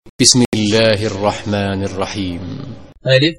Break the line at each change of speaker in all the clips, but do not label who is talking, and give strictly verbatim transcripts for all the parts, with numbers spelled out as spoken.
بسم الله الرحمن الرحيم.
ألف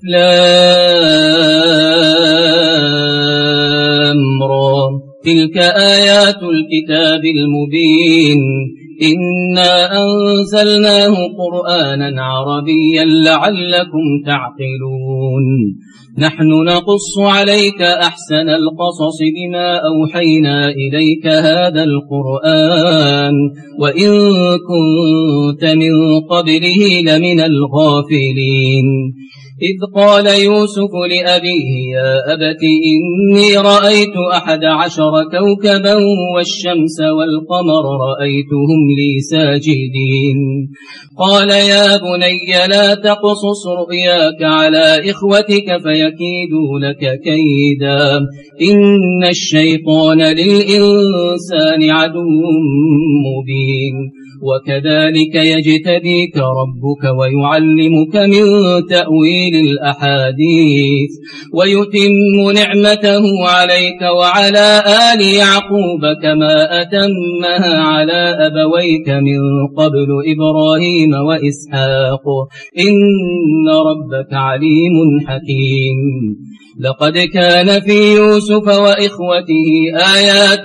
لام را، تلك آيات الكتاب المبين. إنا أنزلناه قرآنا عربيا لعلكم تعقلون. نحن نقص عليك أحسن القصص بما أوحينا إليك هذا القرآن وإن كنت من قبله لمن الغافلين. إذ قال يوسف لأبيه يا أبت إني رأيت أحد عشر كوكبا والشمس والقمر رأيتهم لي ساجدين. قال يا بني لا تقصص رؤياك على إخوتك فيكيدوا لك كيدا إن الشيطان للإنسان عدو مبين. وكذلك يجتبيك ربك ويعلمك من تأويل الأحاديث ويتم نعمته عليك وعلى آل يعقوب كما أتمها على أبويك من قبل إبراهيم وإسحاق إن ربك عليم حكيم. لقد كان في يوسف وإخوته آيات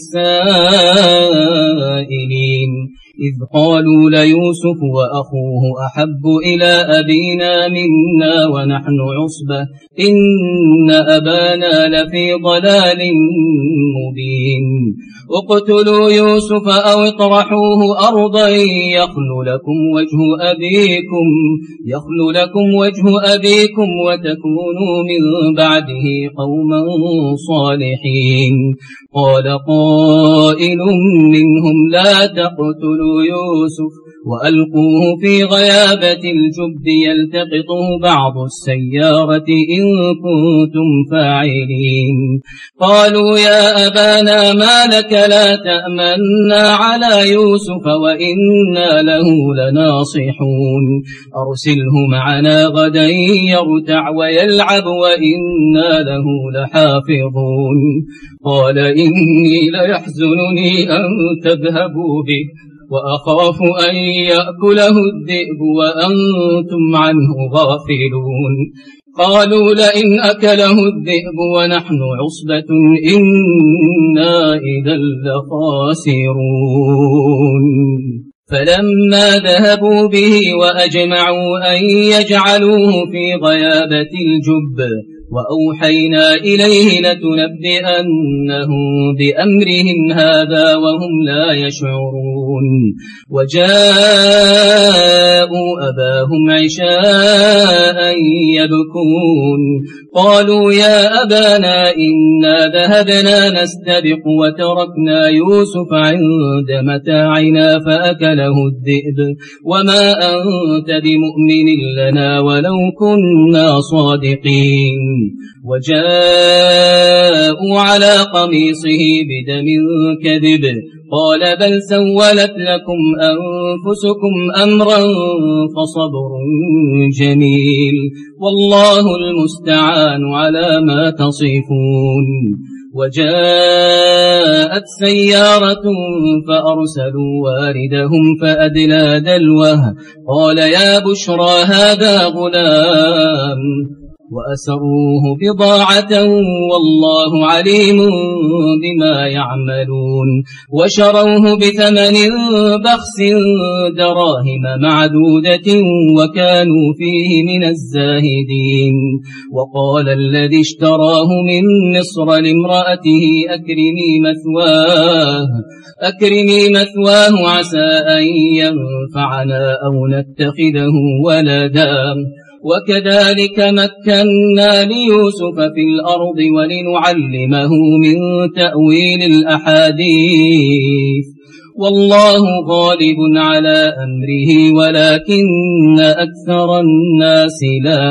للسائلين إذ قالوا ليوسف وأخوه أحب إلى أبينا منا ونحن عصبة إن أبانا لفي ضلال مبين. اقتلوا يوسف أو اطرحوه أرضا يخل لكم وجه أبيكم يخل لكم وجه أبيكم وتكونوا من بعده قوما صالحين. قال قائل منهم لا تقتلوا يوسف وألقوه في غيابة الجب يلتقطه بعض السيارة إن كنتم فاعلين. قالوا يا أبانا ما لك لا تأمنا على يوسف وإنا له لناصحون. أرسله معنا غدا يرتع ويلعب وإنا له لحافظون. قال إني ليحزنني أن تذهبوا به وأخاف أن يأكله الذئب وأنتم عنه غافلون. قالوا لئن أكله الذئب ونحن عصبة إنا إذا لخاسرون. فلما ذهبوا به وأجمعوا أن يجعلوه في غيابة الجب وأوحينا إليه لتنبئنهم بأمرهم هذا وهم لا يشعرون. وجاءوا أباهم عشاء يبكون. قالوا يا أبانا إنا ذهبنا نستبق وتركنا يوسف عند متاعنا فأكله الذئب وما أنت بمؤمن لنا ولو كنا صادقين. وجاءوا على قميصه بدم كذب قال بل سولت لكم أنفسكم أمرا فصبر جميل والله المستعان على ما تصفون. وجاءت سيارة فأرسلوا واردهم فأدلى دلوه قال يا بشرى هذا غلام وأسروه بضاعة والله عليم بما يعملون. وشروه بثمن بخس دراهم معدودة وكانوا فيه من الزاهدين. وقال الذي اشتراه من مصر لامرأته أكرمي مثواه أكرمي مثواه عسى أن ينفعنا أو نتخذه ولدا. وكذلك مكنا ليوسف في الأرض ولنعلمه من تأويل الأحاديث والله غالب على أمره ولكن أكثر الناس لا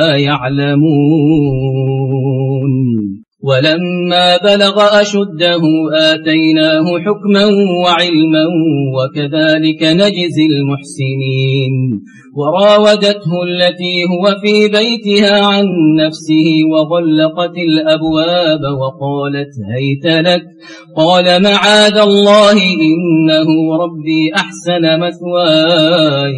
يعلمون. ولما بلغ أشده آتيناه حكما وعلما وكذلك نجزي المحسنين. وراودته التي هو في بيتها عن نفسه وغلقت الأبواب وقالت هيت لك قال معاذ الله إنه ربي أحسن مثواي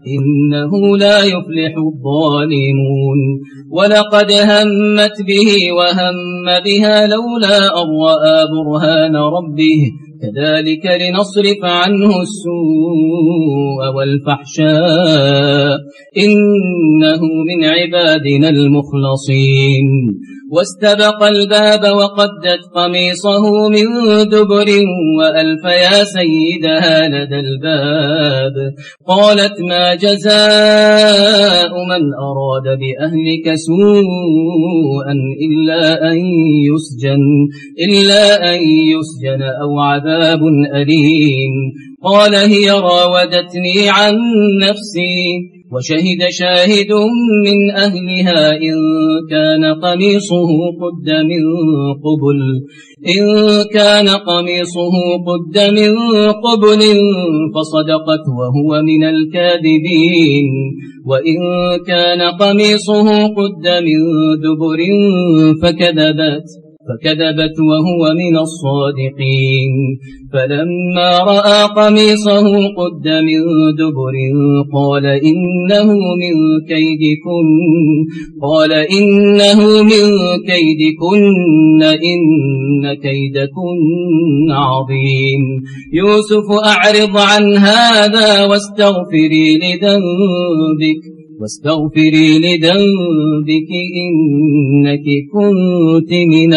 إنه لا يفلح الظالمون ولقد همت به وهم بها لولا أن رأى برهان ربه كذلك لنصرف عنه السوء والفحشاء إنه من عبادنا المخلصين واستبق الباب وقدت قميصه من دبر وألف يا سيدها لدى الباب قالت ما جزاء من أراد بأهلك سوءا إلا أن يسجن إلا أن يسجن أو عذاب أليم قال هي راودتني عن نفسي وشهد شاهد من أهلها إن كان قميصه قد من قبل إن كان قميصه قد من قبل فصدقت وهو من الكاذبين وإن كان قميصه قد من دبر فكذبت فكذبت وهو من الصادقين فلما رأى قميصه قد من دبر قال إنه من كيدكن قال إنه من كيدكن إن كيدكن عظيم يوسف أعرض عن هذا واستغفري لذنبك واستغفري لذنبك إنك كنت من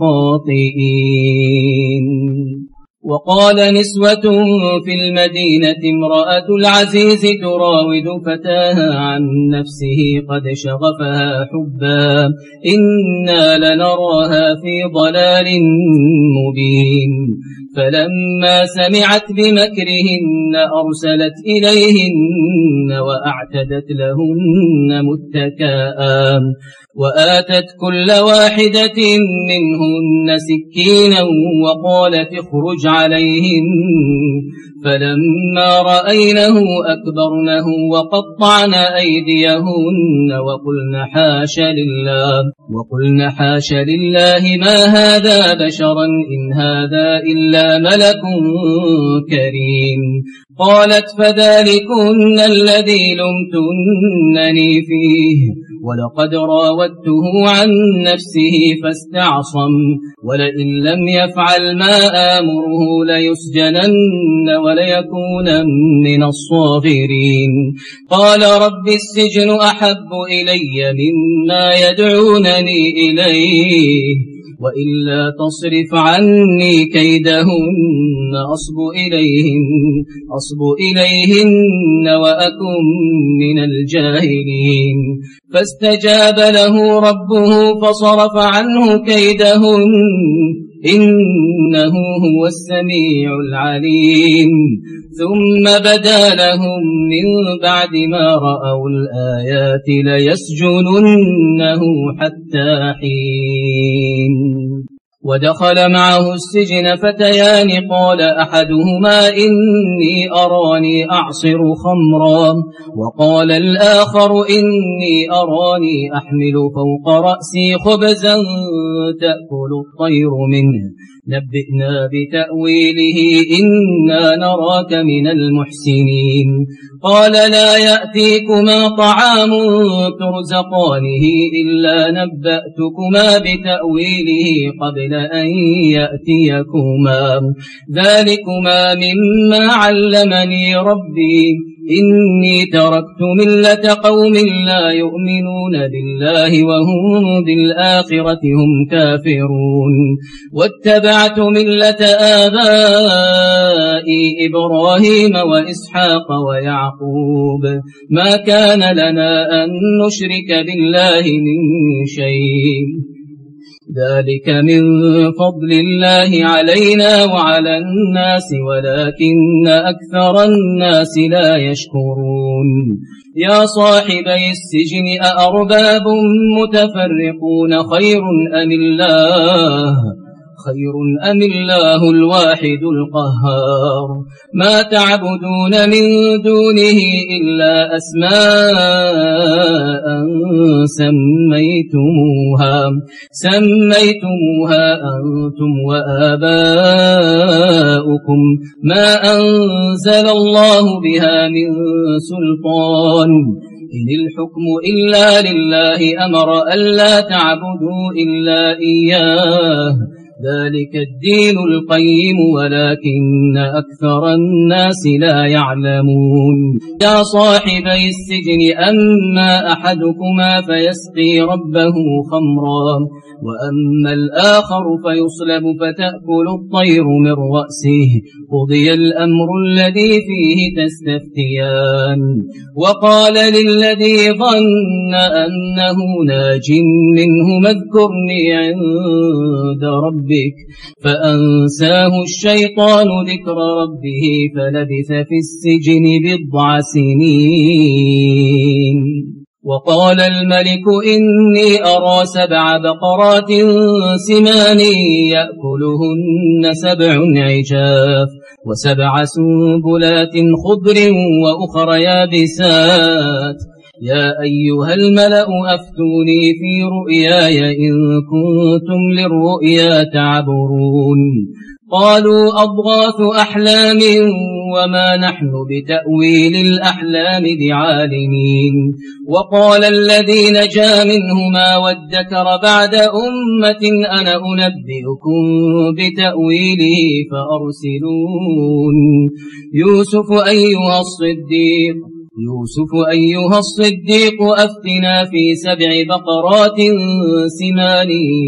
الخاطئين وقال نسوة في المدينة امرأة العزيز تراود فتاها عن نفسه قد شغفها حبا إنا لنراها في ضلال مبين فلما سمعت بمكرهن أرسلت إليهن وأعتدت لهن متكئا وآتت كل واحدة منهن سكينا وقالت اخرج عليهن فلما رأينه أكبرنه وقطعن أيديهن وقلن حاش لله وقلن حاش لله ما هذا بشرا إن هذا إلا ملك كريم قالت فذلكن الذي لمتنني فيه ولقد راودته عن نفسه فاستعصم ولئن لم يفعل ما آمره ليسجنن وليكون من الصاغرين قال رب السجن أحب إلي مما يدعونني إليه وإلا تصرف عني كيدهن أصب إليهن, أصب إليهن وأكن من الجاهلين فاستجاب له ربه فصرف عنه كيدهن إنه هو السميع العليم ثم بدا لهم من بعد ما رأوا الآيات ليسجننه حتى حين ودخل معه السجن فتيان قال أحدهما إني أراني أعصر خمرا وقال الآخر إني أراني أحمل فوق رأسي خبزا تأكل الطير منه نبئنا بتأويله إنا نراك من المحسنين قال لا يأتيكما طعام ترزقانه إلا نبأتكما بتأويله قبل أن يأتيكما ذلكما مما علمني ربي إني تركت ملة قوم لا يؤمنون بالله وهم بالآخرة هم كافرون واتبعت ملة آبائي إبراهيم وإسحاق ويعقوب ما كان لنا أن نشرك بالله من شيء ذلك من فضل الله علينا وعلى الناس ولكن أكثر الناس لا يشكرون يا صاحبي السجن أأرباب متفرقون خير أم الله أخير أم الله الواحد القهار ما تعبدون من دونه إلا أسماء سميتموها سميتموها أنتم وآباؤكم ما أنزل الله بها من سلطان إن الحكم إلا لله أمر ألا تعبدوا إلا إياه ذلك الدين القيم ولكن أكثر الناس لا يعلمون يا صاحبي السجن أما أحدكما فيسقي ربه خمرا وأما الآخر فيصلب فتأكل الطير من رأسه قضي الأمر الذي فيه تستفتيان وقال للذي ظن أنه ناج منه اذكرني عند ربك فأنساه الشيطان ذكر ربه فلبث في السجن بضع سنين وقال الملك إني أرى سبع بقرات سمان يأكلهن سبع عجاف وسبع سنبلات خضر وأخر يابسات يا أيها الملأ أفتوني في رؤياي إن كنتم للرؤيا تعبرون قالوا أضغاث أحلام وما نحن بتأويل الأحلام بعالمين وقال الذي نجا منهما وادكر بعد أمة أنا أنبئكم بتأويله فأرسلون يوسف أيها الصديق يوسف أيها الصديق أفتنا في سبع بقرات سمان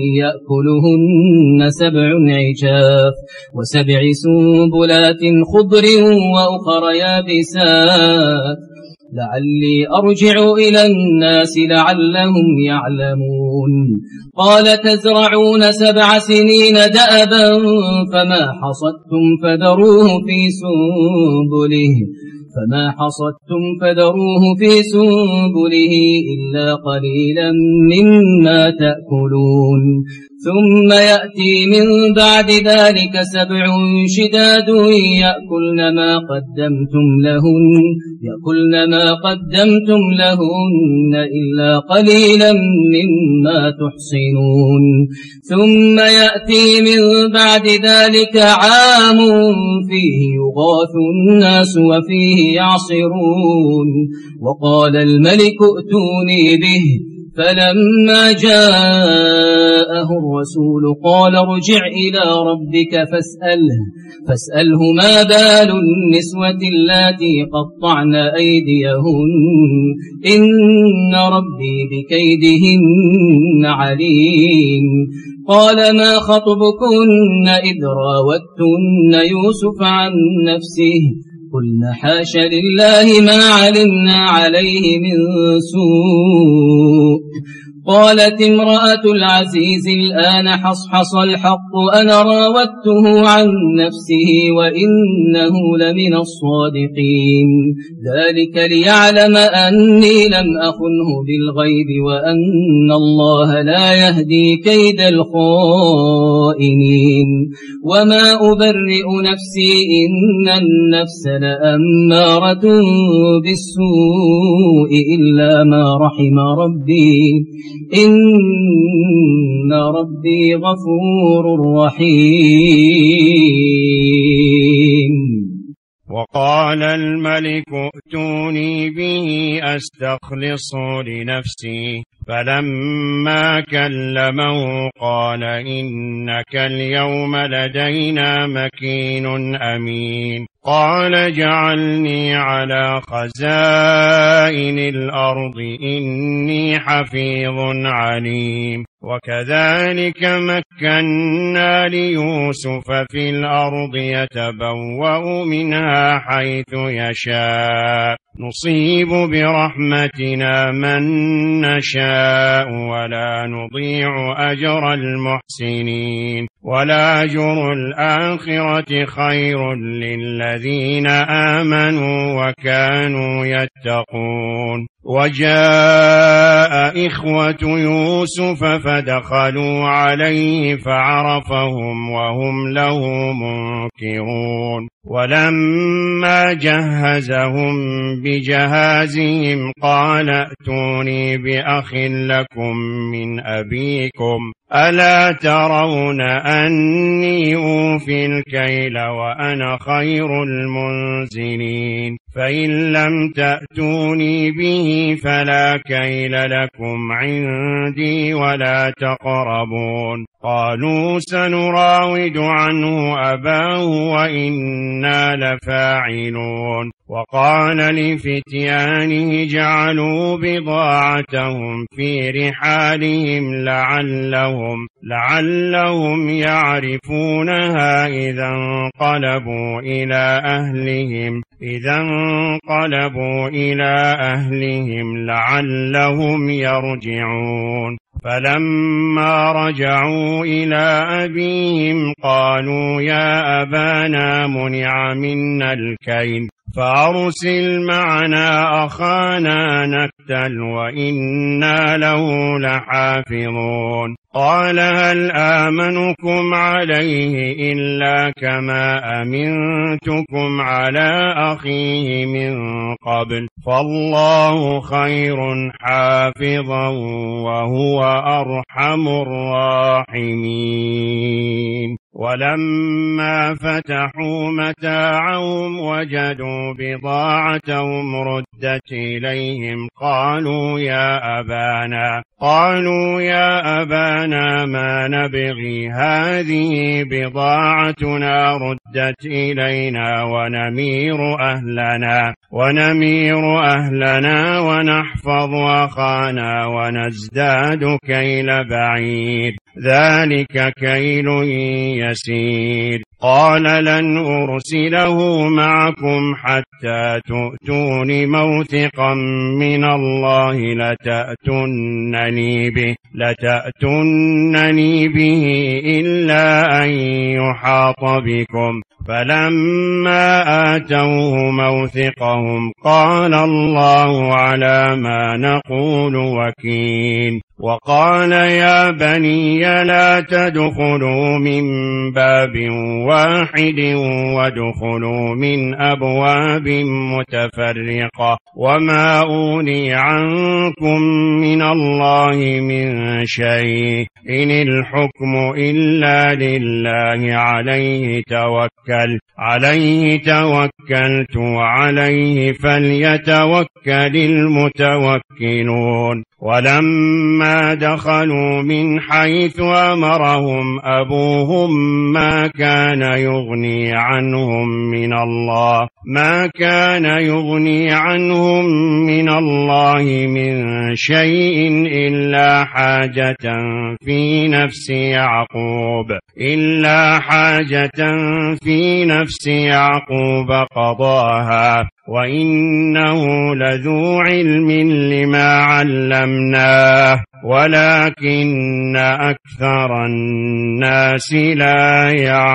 يأكلهن سبع عجاف وسبع سنبلات خضر وأخر يابسات لعلي أرجع إلى الناس لعلهم يعلمون قال تزرعون سبع سنين دأبا فما حصدتم فذروه في سنبله فما حصدتم فذروه في سنبله إلا قليلا مما تأكلون ثم يأتي من بعد ذلك سبع شداد يأكلن ما قدمتم لهن يأكلن ما قدمتم لهن إلا قليلا مما تحصنون ثم يأتي من بعد ذلك عام فيه يغاث الناس وفيه يعصرون وقال الملك ائتوني به فلما جاءه الرسول قال ارجع إلى ربك فاسأله فاسأله ما بال النسوة اللاتي قطعن أيديهن إن ربي بكيدهن عليم قال ما خطبكن إذ راوتن يوسف عن نفسه قلنا حاش لله ما علمنا عليه من سوء قالت امرأة العزيز الآن حصحص الحق أنا راودته عن نفسه وإنه لمن الصادقين ذلك ليعلم أني لم أخنه بالغيب وأن الله لا يهدي كيد الخائنين وما أبرئ نفسي إن النفس لأمارة بالسوء إلا ما رحم ربي إن ربي غفور رحيم
وقال الملك ائتوني به أستخلصه لنفسي فلما كلمه قال إنك اليوم لدينا مكين أمين قال اجعلني على خزائن الأرض إني حفيظ عليم وكذلك مكنا ليوسف في الأرض يتبوأ منها حيث يشاء نصيب برحمتنا من نشاء ولا نضيع أجر المحسنين ولأجر الآخرة خير للذين آمنوا وكانوا يتقون وجاء إخوة يوسف فدخلوا عليه فعرفهم وهم له منكرون ولما جهزهم بجهازهم قال ائتوني بأخ لكم من أبيكم ألا ترون أني أوفي الكيل وأنا خير المنزلين فإن لم تأتوني به فلا كيل لكم عندي ولا تقربون قالوا سنراود عنه أباه وإنا لفاعلون وقال لفتيانه جعلوا بضاعتهم في رحالهم لعلهم لعلهم يعرفونها إذا انقلبوا إلى أهلهم إذا انقلبوا إلى أهلهم لعلهم يرجعون فلما رجعوا إلى أبيهم قالوا يا أبانا منع منا الكيل فأرسل معنا أخانا نكتل وإنا له لحافظون قال هل آمنكم عليه إلا كما أمنتكم على أخيه من قبل فالله خير حافظا وهو أرحم الراحمين ولما فتحوا متاعهم وجدوا بضاعتهم ردت إليهم قالوا يا أبانا قالوا يا أبانا ما نبغي هذه بضاعتنا ردت إلينا ونمير أهلنا ونمير أهلنا ونحفظ أخانا ونزداد كيل بعير ذلك كيل يسير قال لن أرسله معكم حتى تؤتون موثقا من الله لتأتونني به لتأتونني به إلا أن يحاط بكم فلما آتوه موثقهم قال الله على ما نقول وكيل وقال يا بني لا تدخلوا من باب واحد وادخلوا من أبواب متفرقة وما أغني عنكم من الله من شيء إن الحكم إلا لله عليه توكل عليه توكلت وعليه فليتوكل المتوكلون ولما دخلوا من حيث أمرهم أبوهم ما كان يغني عنهم من الله ما كان يغني عنهم من الله من شيء إلا حاجة في نفس يعقوب إلا حاجة في نفس يعقوب قضاها وإنه لذو علم لما علمناه ولكن أكثر الناس لا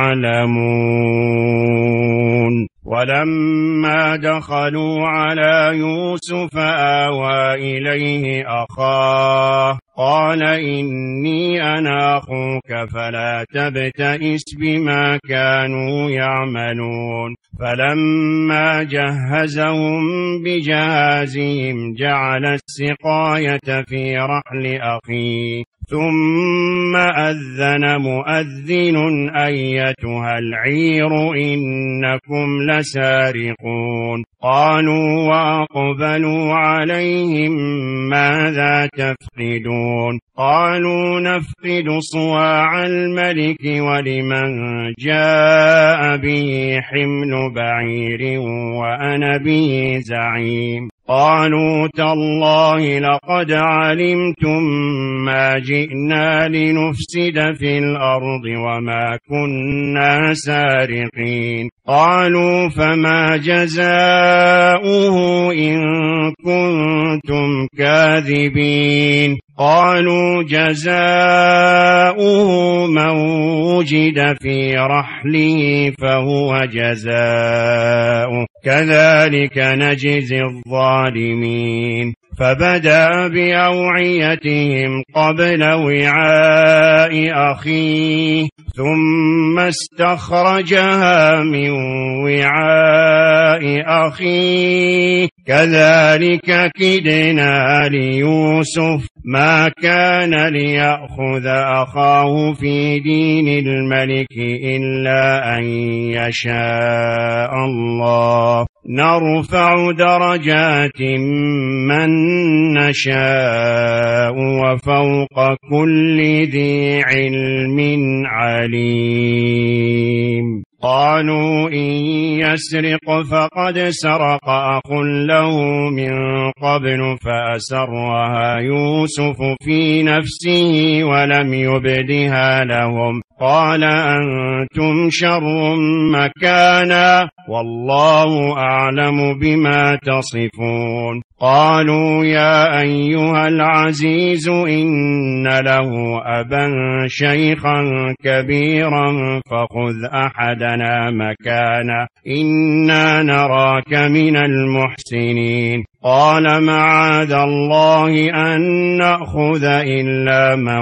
يعلمون ولما دخلوا على يوسف آوى إليه أخاه قال إني أنا أخوك فلا تبتئس بما كانوا يعملون فلما جهزهم بجهازهم جعل السقاية في رحل أخيه ثم أذن مؤذن أيتها العير إنكم لسارقون قالوا وأقبلوا عليهم ماذا تفقدون قالوا نفقد صواع الملك ولمن جاء به حمل بعير وأنا به زعيم قالوا تالله لقد علمتم ما جئنا لنفسد في الأرض وما كنا سارقين قالوا فما جزاؤه إن كنتم كاذبين قالوا جزاؤه من وجد في رحله فهو جزاؤه كذلك نجزي الظالمين فبدأ بأوعيتهم قبل وعاء أخيه ثم استخرجها من وعاء أخيه كذلك كدنا ليوسف ما كان ليأخذ أخاه في دين الملك إلا أن يشاء الله نرفع درجات من نشاء وفوق كل ذي علم عليم. قالوا إن يسرق فقد سرق أخ له من قبل فأسرها يوسف في نفسه ولم يبدها لهم قال أنتم شر مكانا والله أعلم بما تصفون. قالوا يا أيها العزيز إن له أبا شيخا كبيرا فخذ أحدنا مكانه إنا نراك من المحسنين. قال معاذ الله أن نأخذ إلا من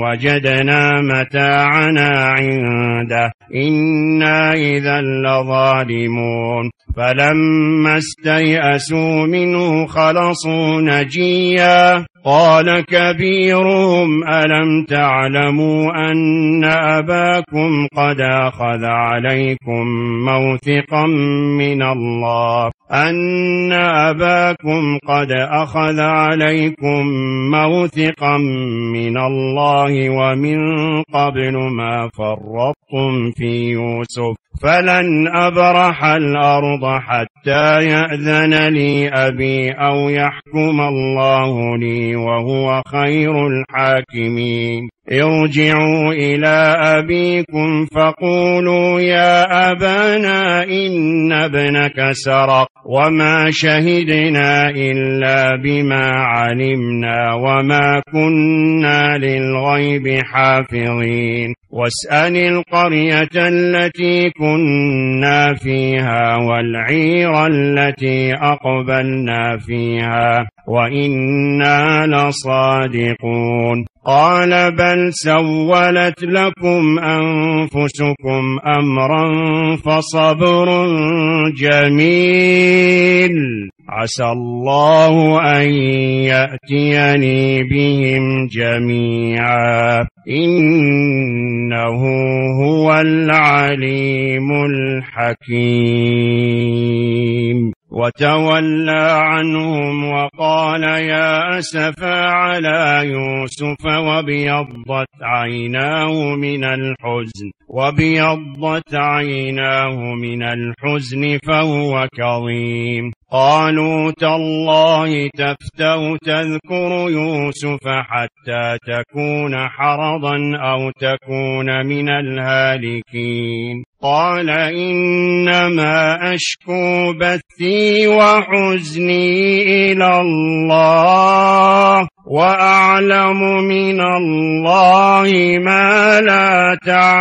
وجدنا متاعنا عنده إنا إذا لظالمون. فلما استيئسوا منه خلصوا نجيا قال كبيرهم ألم تعلموا أن أباكم قد أخذ عليكم موثقا من الله أن أباكم قد أخذ عليكم موثقا من الله ومن قبل ما فرطتم في يوسف فلن أبرح الأرض حتى يأذن لي أبي أو يحكم الله لي وهو خير الحاكمين. ارجعوا إلى أبيكم فقولوا يا أبانا إن ابنك سرق وما شهدنا إلا بما علمنا وما كنا للغيب حافظين. واسأل القرية التي كنا فيها والعير التي أقبلنا فيها وإنا لصادقون. قال بل سولت لكم أنفسكم أمرا فصبر جميل عسى الله أن يأتيني بهم جميعا إنه هو العليم الحكيم. وتولى عنهم وقال يا أسفا على يوسف وابيضت عيناه من الحزن وابيضت عيناه من الحزن فهو كظيم. قالوا تالله تفتأ تذكر يوسف حتى تكون حرضا أو تكون من الهالكين. قال إنما أشكو بثي وحزني إلى الله وأعلم من الله ما لا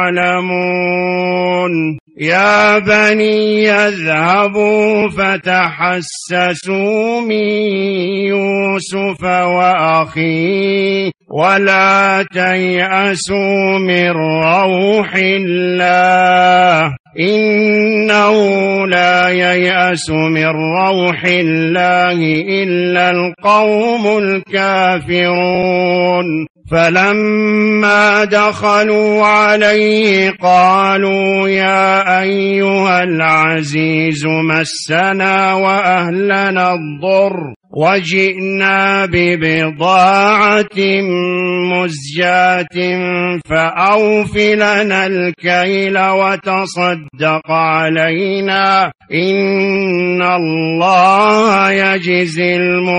تعلمون. يا بني اذهبوا فتحسسوا من يوسف وأخيه ولا تيأسوا من روح الله إنه لا ييأس من روح الله إلا القوم الكافرون. فلما دخلوا عليه قالوا يا أيها العزيز مسنا وأهلنا الضر وجئنا ببضاعة مزجاة فأوف لنا الكيل وتصدق علينا إن الله يجزي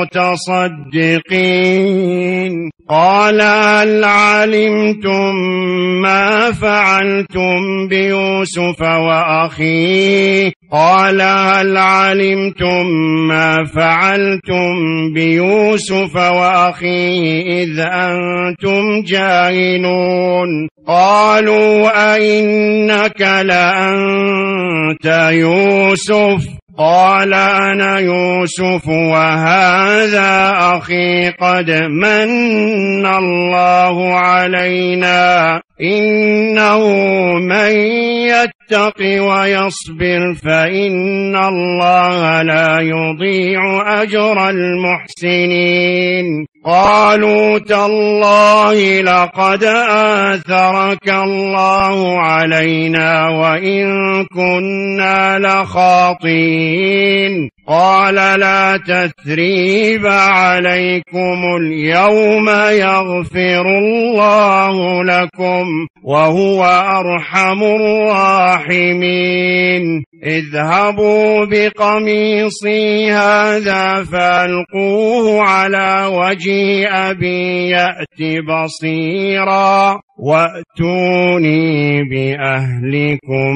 المتصدقين. قال هل علمتم ما فعلتم بيوسف وأخيه قال هل علمتم ما فعلتم بيوسف وأخيه إذ أنتم جاهلون. قالوا أئنك لأنت يوسف قال أنا يوسف وهذا أخي قد من الله علينا إنه من يتق ويصبر فإن الله لا يضيع أجر المحسنين قالوا تالله لقد آثرك الله علينا وإن كنا لخاطئين قال لا تثريب عليكم اليوم يغفر الله لكم وهو أرحم الراحمين اذهبوا بقميصي هذا فألقوه على وجه أبي يأت بصيرا وأتوني بأهلكم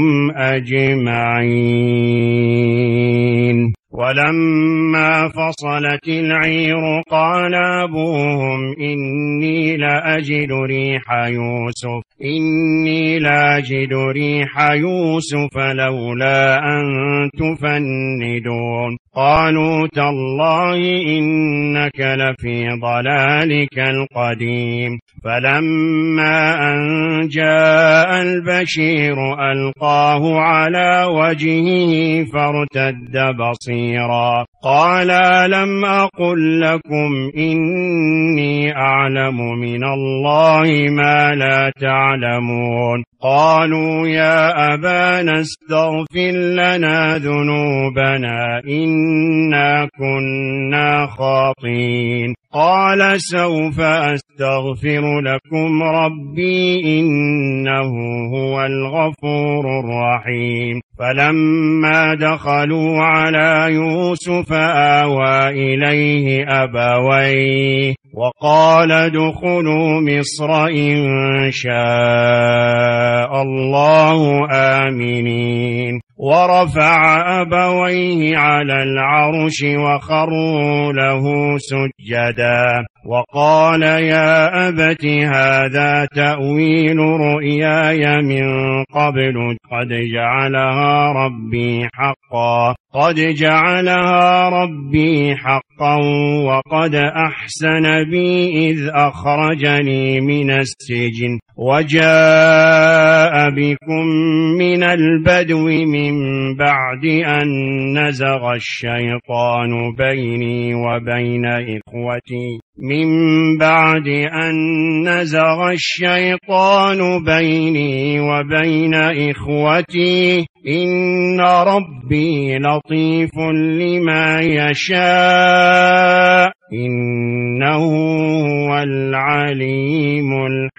أجمعين ولما فصلت العير قال أبوهم إني لأجد ريح يوسف إني لأجد ريح يوسف لولا أن تفندون قالوا تالله إنك لفي ضلالك القديم فلما أن جاء البشير ألقاه على وجهه فارتد بصيرا قال لم أقل لكم إني أعلم من الله ما لا تعلمون قالوا يا أبانا استغفر لنا ذنوبنا إنا كنا خاطئين قال سوف أستغفر لكم ربي إنه هو الغفور الرحيم فلما دخلوا على يوسف آوى إليه أبويه وقال ادخلوا مصر إن شاء الله آمنين ورفع أبويه على العرش وخروا له سجدا وقال يا أبت هذا تأويل رؤياي من قبل قد جعلها ربي حقا قد جعلها ربي حقا وقد أحسن بي إذ أخرجني من السجن وجاء بكم من البدو من بعد أن نزغ الشيطان بيني وبين إخوتي من بعد أن نزغ الشيطان بيني وبين إخوتي إن ربي لطيف لما يشاء إنه هو العليم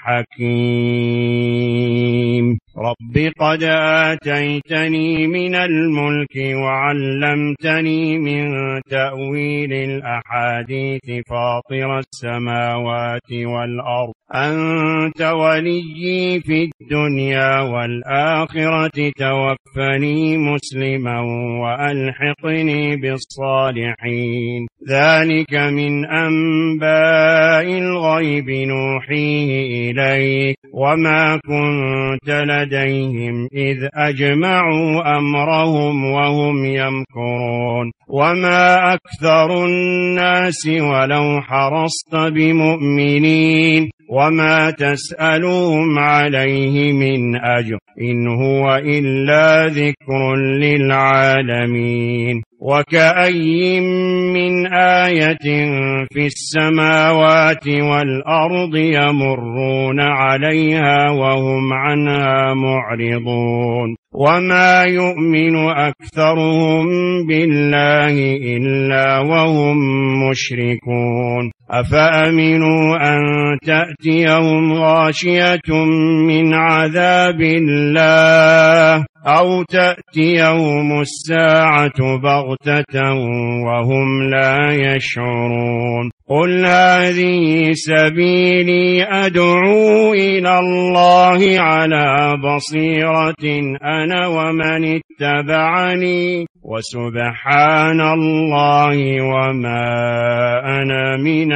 الحكيم رب قد آتيتني من الملك وعلمتني من تأويل الأحاديث فاطر السماوات والأرض أنت وليي في الدنيا والآخرة توفني مسلما وألحقني بالصالحين ذلك من أنباء الغيب نوحيه إليك وما كنت لديهم إذ أجمعوا أمرهم وهم يمكرون وما أكثر الناس ولو حرصت بمؤمنين وما تسألهم عليه من أجر إن هو إلا ذكر للعالمين وكأي من آية في السماوات والأرض يمرون عليها وهم عنها معرضون وما يؤمن أكثرهم بالله إلا وهم مشركون أفأمنوا أن تأتيهم غاشية من عذاب الله أو تأتيهم الساعة بغتة وهم لا يشعرون قل هذه سبيلي أدعو إلى الله على بصيرة أنا ومن اتبعني وسبحان الله وما أنا من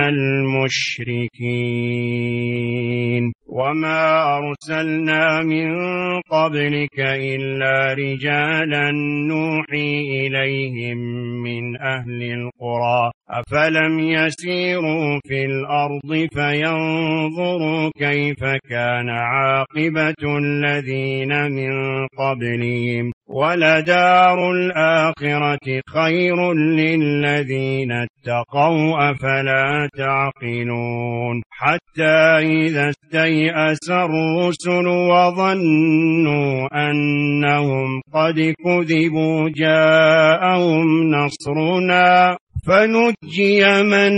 المشركين وما أرسلنا من قبلك إلا رجالا نوحي إليهم من أهل القرى أفلم يسيروا في الأرض فينظروا كيف كان عاقبة الذين من قبلهم ولدار الآخرة خير للذين اتقوا أفلا تعقلون حتى إذا استيأس الرسل وظنوا أنهم قد كذبوا جاءهم نصرنا فنجي من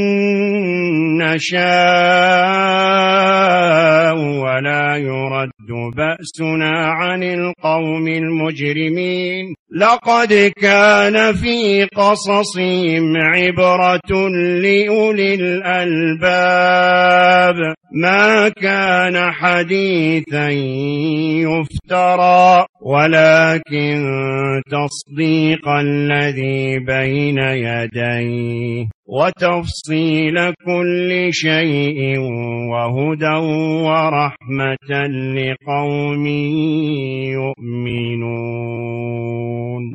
نشاء ولا يرد بأسنا عن القوم المجرمين لقد كان في قصصهم عبرة لأولي الألباب ما كان حديثا يفترى ولكن تصديق الذي بين يديه وتفصيل كل شيء وهدى ورحمة لقوم يؤمنون